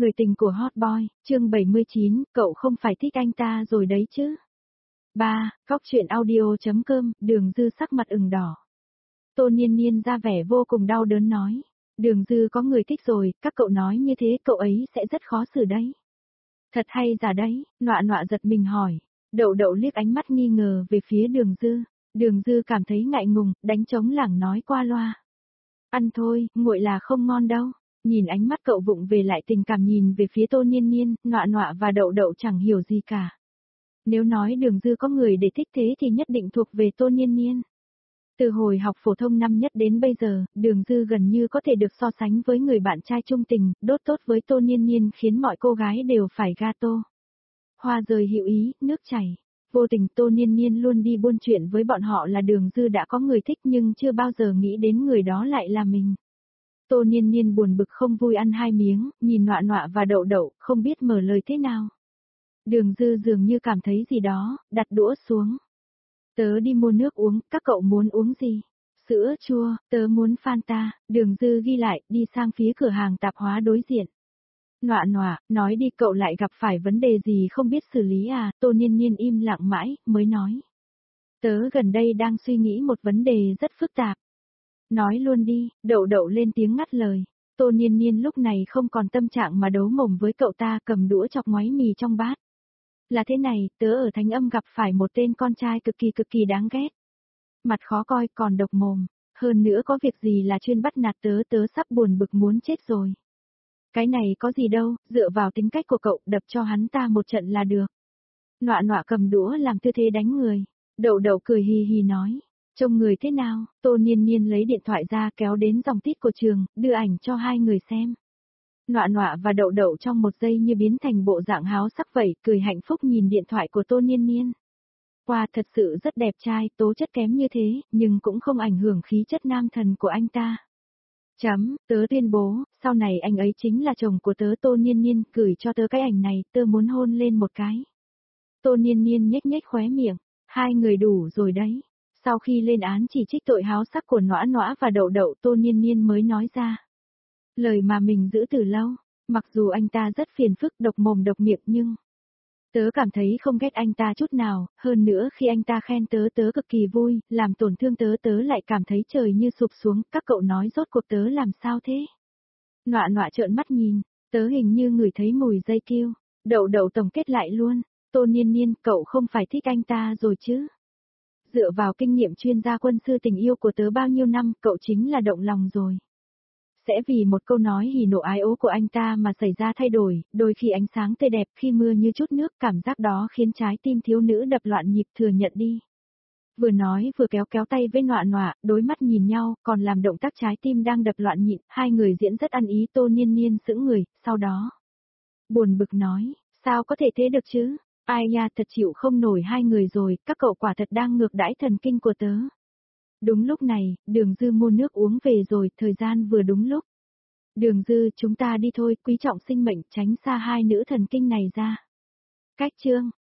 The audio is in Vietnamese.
Người tình của Hot Boy, chương 79, cậu không phải thích anh ta rồi đấy chứ. 3. Cóc truyện audio.com, Đường Dư sắc mặt ửng đỏ. Tô Niên Niên ra vẻ vô cùng đau đớn nói. Đường Dư có người thích rồi, các cậu nói như thế cậu ấy sẽ rất khó xử đấy. Thật hay giả đấy, Nọa Nọa giật mình hỏi. Đậu Đậu liếc ánh mắt nghi ngờ về phía Đường Dư. Đường Dư cảm thấy ngại ngùng, đánh trống lảng nói qua loa. Ăn thôi, nguội là không ngon đâu. Nhìn ánh mắt cậu vụng về lại tình cảm nhìn về phía Tô Niên Niên, Nọa Nọa và Đậu Đậu chẳng hiểu gì cả. Nếu nói Đường Dư có người để thích thế thì nhất định thuộc về Tô Niên Niên. Từ hồi học phổ thông năm nhất đến bây giờ, Đường Dư gần như có thể được so sánh với người bạn trai trung tình, đốt tốt với Tô Niên Niên khiến mọi cô gái đều phải gato. Hoa rơi hữu ý, nước chảy. Vô tình Tô Niên Niên luôn đi buôn chuyện với bọn họ là Đường Dư đã có người thích nhưng chưa bao giờ nghĩ đến người đó lại là mình. Tô Niên Niên buồn bực không vui ăn hai miếng, nhìn Nọa Nọa và Đậu Đậu, không biết mở lời thế nào. Đường Dư dường như cảm thấy gì đó, đặt đũa xuống. Tớ đi mua nước uống, các cậu muốn uống gì? Sữa chua, tớ muốn Fanta, Đường Dư ghi lại, đi sang phía cửa hàng tạp hóa đối diện. Nọa Nọa, nói đi cậu lại gặp phải vấn đề gì không biết xử lý à, Tô Niên Niên im lặng mãi, mới nói. Tớ gần đây đang suy nghĩ một vấn đề rất phức tạp. Nói luôn đi, Đậu Đậu lên tiếng ngắt lời. Tô Niên Niên lúc này không còn tâm trạng mà đấu mồm với cậu ta cầm đũa chọc ngoáy mì trong bát. Là thế này, tớ ở Thánh Âm gặp phải một tên con trai cực kỳ đáng ghét. Mặt khó coi còn độc mồm, hơn nữa có việc gì là chuyên bắt nạt tớ sắp buồn bực muốn chết rồi. Cái này có gì đâu, dựa vào tính cách của cậu đập cho hắn ta một trận là được. Nọa Nọa cầm đũa làm tư thế đánh người, Đậu Đậu cười hì hì nói. Trông người thế nào, Tô Niên Niên lấy điện thoại ra kéo đến dòng tít của trường, đưa ảnh cho hai người xem. Nọa Nọa và Đậu Đậu trong một giây như biến thành bộ dạng háo sắc vậy, cười hạnh phúc nhìn điện thoại của Tô Niên Niên. Wow, thật sự rất đẹp trai, tố chất kém như thế, nhưng cũng không ảnh hưởng khí chất nam thần của anh ta. Tớ tuyên bố, sau này anh ấy chính là chồng của tớ. Tô Niên Niên gửi cho tớ cái ảnh này, tớ muốn hôn lên một cái. Tô Niên Niên nhếch nhếch khóe miệng, hai người đủ rồi đấy. Sau khi lên án chỉ trích tội háo sắc của Nọa Nọa và Đậu Đậu, Tô Niên Niên mới nói ra. Lời mà mình giữ từ lâu, mặc dù anh ta rất phiền phức độc mồm độc miệng nhưng... Tớ cảm thấy không ghét anh ta chút nào, hơn nữa khi anh ta khen tớ cực kỳ vui, làm tổn thương tớ lại cảm thấy trời như sụp xuống, các cậu nói rốt cuộc tớ làm sao thế? Nọa Nọa trợn mắt nhìn, tớ hình như ngửi thấy mùi dây kêu, Đậu Đậu tổng kết lại luôn, Tô Niên Niên cậu không phải thích anh ta rồi chứ? Dựa vào kinh nghiệm chuyên gia quân sư tình yêu của tớ bao nhiêu năm, cậu chính là động lòng rồi. Sẽ vì một câu nói hỉ nộ ái ố của anh ta mà xảy ra thay đổi, đôi khi ánh sáng tươi đẹp khi mưa như chút nước, cảm giác đó khiến trái tim thiếu nữ đập loạn nhịp, thừa nhận đi. Vừa nói vừa kéo tay với Nọa Nọa, đối mắt nhìn nhau, còn làm động tác trái tim đang đập loạn nhịp, hai người diễn rất ăn ý. Tô Niên Niên sững người, sau đó buồn bực nói, sao có thể thế được chứ? Ai nha, thật chịu không nổi hai người rồi, các cậu quả thật đang ngược đãi thần kinh của tớ. Đúng lúc này, Đường Dư mua nước uống về rồi, thời gian vừa đúng lúc. Đường Dư, chúng ta đi thôi, quý trọng sinh mệnh, tránh xa hai nữ thần kinh này ra. Cách chương